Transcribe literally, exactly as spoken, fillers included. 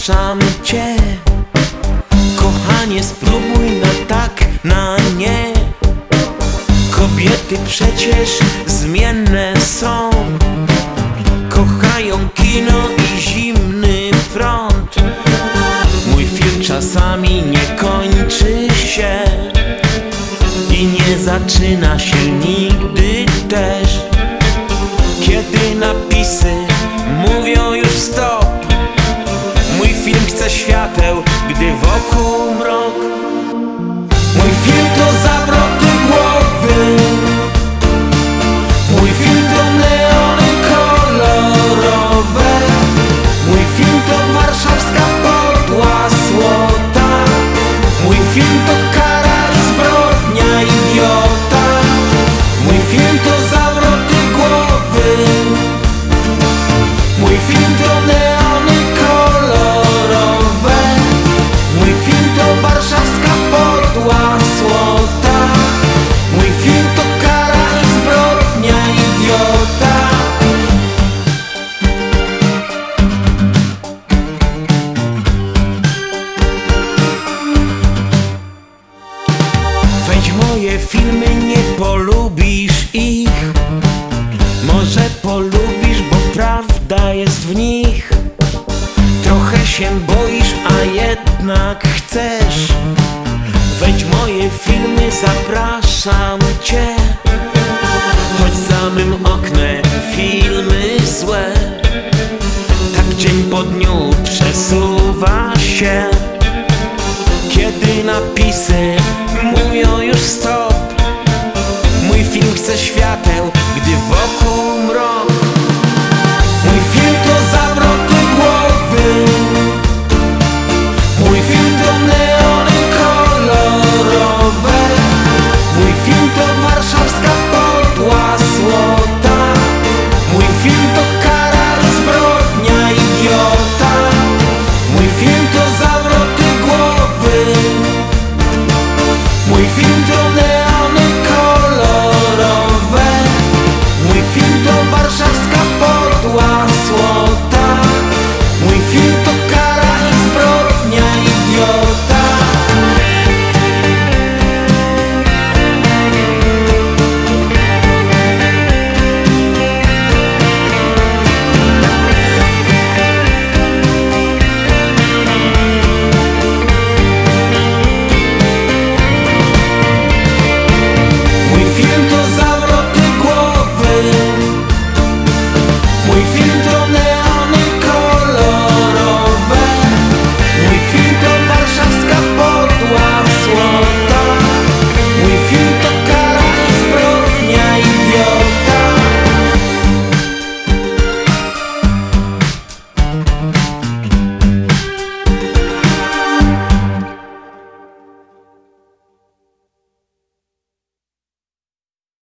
zapraszam cię. Kochanie, spróbuj na tak, na nie. Kobiety przecież zmienne są, kochają kino i zimny front. Mój film czasami nie kończy się i nie zaczyna się nigdy też. Kiedy napisy mówią już stop, mój film chce świateł, gdy wokół mrok. Mój film to zawroty głowy, mój film to neony kolorowe, mój film to warszawska podła złota, mój film to kara i zbrodnia idiota. Mój film to zawroty głowy, mój film to neony kolorowe, mój film to warszawska podła złota, mój film to kara i zbrodnia idiota. Wejdź w moje filmy, nie polubisz ich. Może polubisz, bo prawda jest w nich. Trochę się boisz, a jednak chcesz. Wejdź w moje filmy, zapraszam cię. Choć za mym oknem filmy złe, tak dzień po dniu przesuwa się. Kiedy napisy mówią już stop, mój film chce świateł, gdy wokół mrok. Mój film to zawroty głowy, mój film to neony kolorowe, mój film to warszawska podła złota, mój film to kara i zbrodnia idiota. Mój film to zawroty głowy, mój film to neony kolorowe, mój film to warszawska podła złota, mój film to kara i zbrodnia idiota. Mój film to zawroty głowy, mój film to